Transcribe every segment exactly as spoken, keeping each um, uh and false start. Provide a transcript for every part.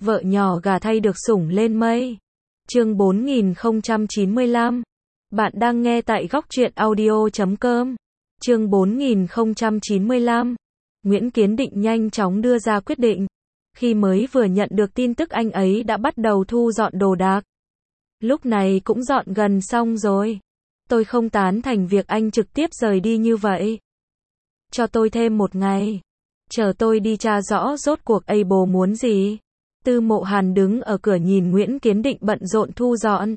Vợ nhỏ gà thay được sủng lên mây. Chương bốn nghìn không trăm chín mươi lăm. Bạn đang nghe tại góc truyện audio chấm com. Chương bốn nghìn không trăm chín mươi lăm. Nguyễn Kiến Định nhanh chóng đưa ra quyết định. Khi mới vừa nhận được tin tức anh ấy đã bắt đầu thu dọn đồ đạc. Lúc này cũng dọn gần xong rồi. Tôi không tán thành việc anh trực tiếp rời đi như vậy. Cho tôi thêm một ngày. Chờ tôi đi tra rõ rốt cuộc Able muốn gì. Tư Mộ Hàn đứng ở cửa nhìn Nguyễn Kiến Định bận rộn thu dọn.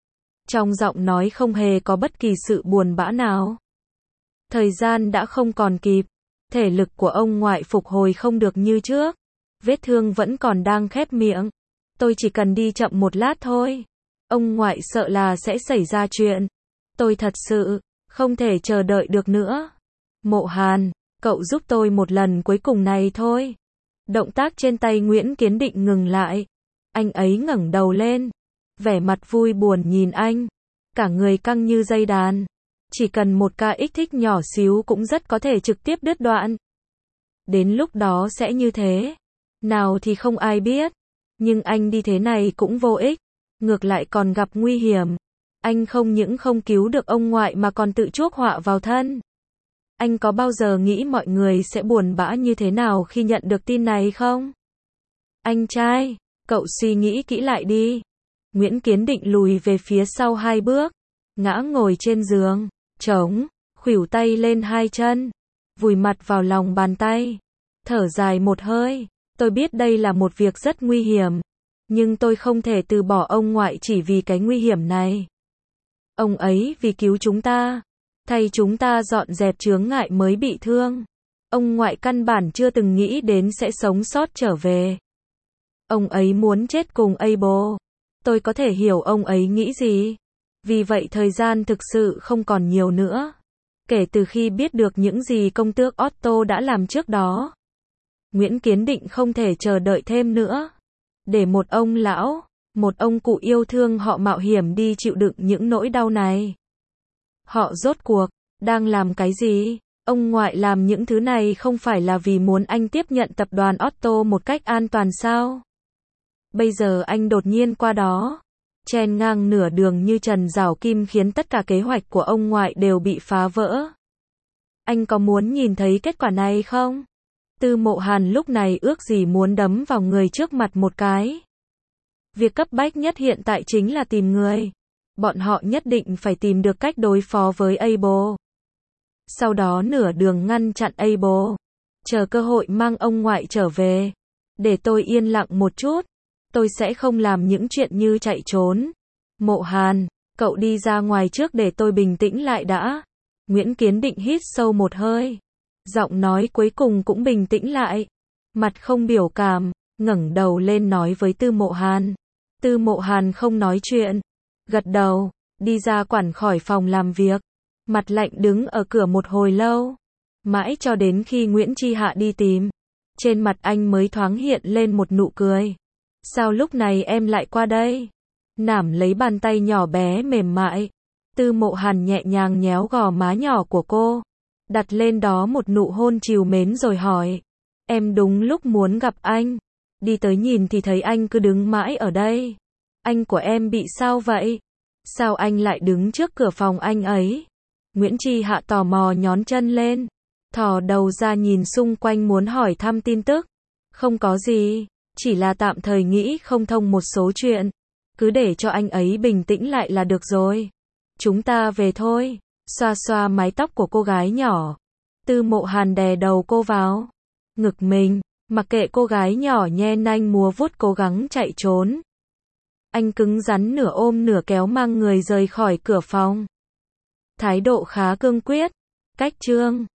Trong giọng nói không hề có bất kỳ sự buồn bã nào. Thời gian đã không còn kịp. Thể lực của ông ngoại phục hồi không được như trước. Vết thương vẫn còn đang khép miệng. Tôi chỉ cần đi chậm một lát thôi. Ông ngoại sợ là sẽ xảy ra chuyện. Tôi thật sự không thể chờ đợi được nữa. Mộ Hàn, cậu giúp tôi một lần cuối cùng này thôi. Động tác trên tay Nguyễn Kiến Định ngừng lại. Anh ấy ngẩng đầu lên. Vẻ mặt vui buồn nhìn anh. Cả người căng như dây đàn. Chỉ cần một ca ích thích nhỏ xíu cũng rất có thể trực tiếp đứt đoạn. Đến lúc đó sẽ như thế. Nào thì không ai biết. Nhưng anh đi thế này cũng vô ích. Ngược lại còn gặp nguy hiểm. Anh không những không cứu được ông ngoại mà còn tự chuốc họa vào thân. Anh có bao giờ nghĩ mọi người sẽ buồn bã như thế nào khi nhận được tin này không? Anh trai, cậu suy nghĩ kỹ lại đi. Nguyễn Kiến Định lùi về phía sau hai bước. Ngã ngồi trên giường, trống, khuỷu tay lên hai chân. Vùi mặt vào lòng bàn tay. Thở dài một hơi. Tôi biết đây là một việc rất nguy hiểm. Nhưng tôi không thể từ bỏ ông ngoại chỉ vì cái nguy hiểm này. Ông ấy vì cứu chúng ta. Thay chúng ta dọn dẹp chướng ngại mới bị thương. Ông ngoại căn bản chưa từng nghĩ đến sẽ sống sót trở về. Ông ấy muốn chết cùng Able. Tôi có thể hiểu ông ấy nghĩ gì. Vì vậy thời gian thực sự không còn nhiều nữa. Kể từ khi biết được những gì công tước Otto đã làm trước đó. Nguyễn Kiến Định không thể chờ đợi thêm nữa. Để một ông lão, một ông cụ yêu thương họ mạo hiểm đi chịu đựng những nỗi đau này. Họ rốt cuộc đang làm cái gì? Ông ngoại làm những thứ này không phải là vì muốn anh tiếp nhận tập đoàn Otto một cách an toàn sao? Bây giờ anh đột nhiên qua đó, chen ngang nửa đường như Trần Giảo Kim khiến tất cả kế hoạch của ông ngoại đều bị phá vỡ. Anh có muốn nhìn thấy kết quả này không? Tư Mộ Hàn lúc này ước gì muốn đấm vào người trước mặt một cái. Việc cấp bách nhất hiện tại chính là tìm người. Bọn họ nhất định phải tìm được cách đối phó với Able. Sau đó nửa đường ngăn chặn Able. Chờ cơ hội mang ông ngoại trở về. Để tôi yên lặng một chút. Tôi sẽ không làm những chuyện như chạy trốn. Mộ Hàn, cậu đi ra ngoài trước để tôi bình tĩnh lại đã. Nguyễn Kiến Định hít sâu một hơi. Giọng nói cuối cùng cũng bình tĩnh lại. Mặt không biểu cảm, ngẩng đầu lên nói với Tư Mộ Hàn. Tư Mộ Hàn không nói chuyện. Gật đầu, đi ra quản khỏi phòng làm việc. Mặt lạnh đứng ở cửa một hồi lâu. Mãi cho đến khi Nguyễn Chi Hạ đi tìm. Trên mặt anh mới thoáng hiện lên một nụ cười. Sao lúc này em lại qua đây? Nảm lấy bàn tay nhỏ bé mềm mại. Tư Mộ Hàn nhẹ nhàng nhéo gò má nhỏ của cô. Đặt lên đó một nụ hôn trìu mến rồi hỏi. Em đúng lúc muốn gặp anh. Đi tới nhìn thì thấy anh cứ đứng mãi ở đây. Anh của em bị sao vậy? Sao anh lại đứng trước cửa phòng anh ấy? Nguyễn Chi Hạ tò mò nhón chân lên. Thò đầu ra nhìn xung quanh muốn hỏi thăm tin tức. Không có gì. Chỉ là tạm thời nghĩ không thông một số chuyện. Cứ để cho anh ấy bình tĩnh lại là được rồi. Chúng ta về thôi. Xoa xoa mái tóc của cô gái nhỏ. Tư Mộ Hàn đè đầu cô vào ngực mình. Mặc kệ cô gái nhỏ nhe nanh múa vuốt cố gắng chạy trốn. Anh cứng rắn nửa ôm nửa kéo mang người rời khỏi cửa phòng. Thái độ khá cương quyết. Cách chương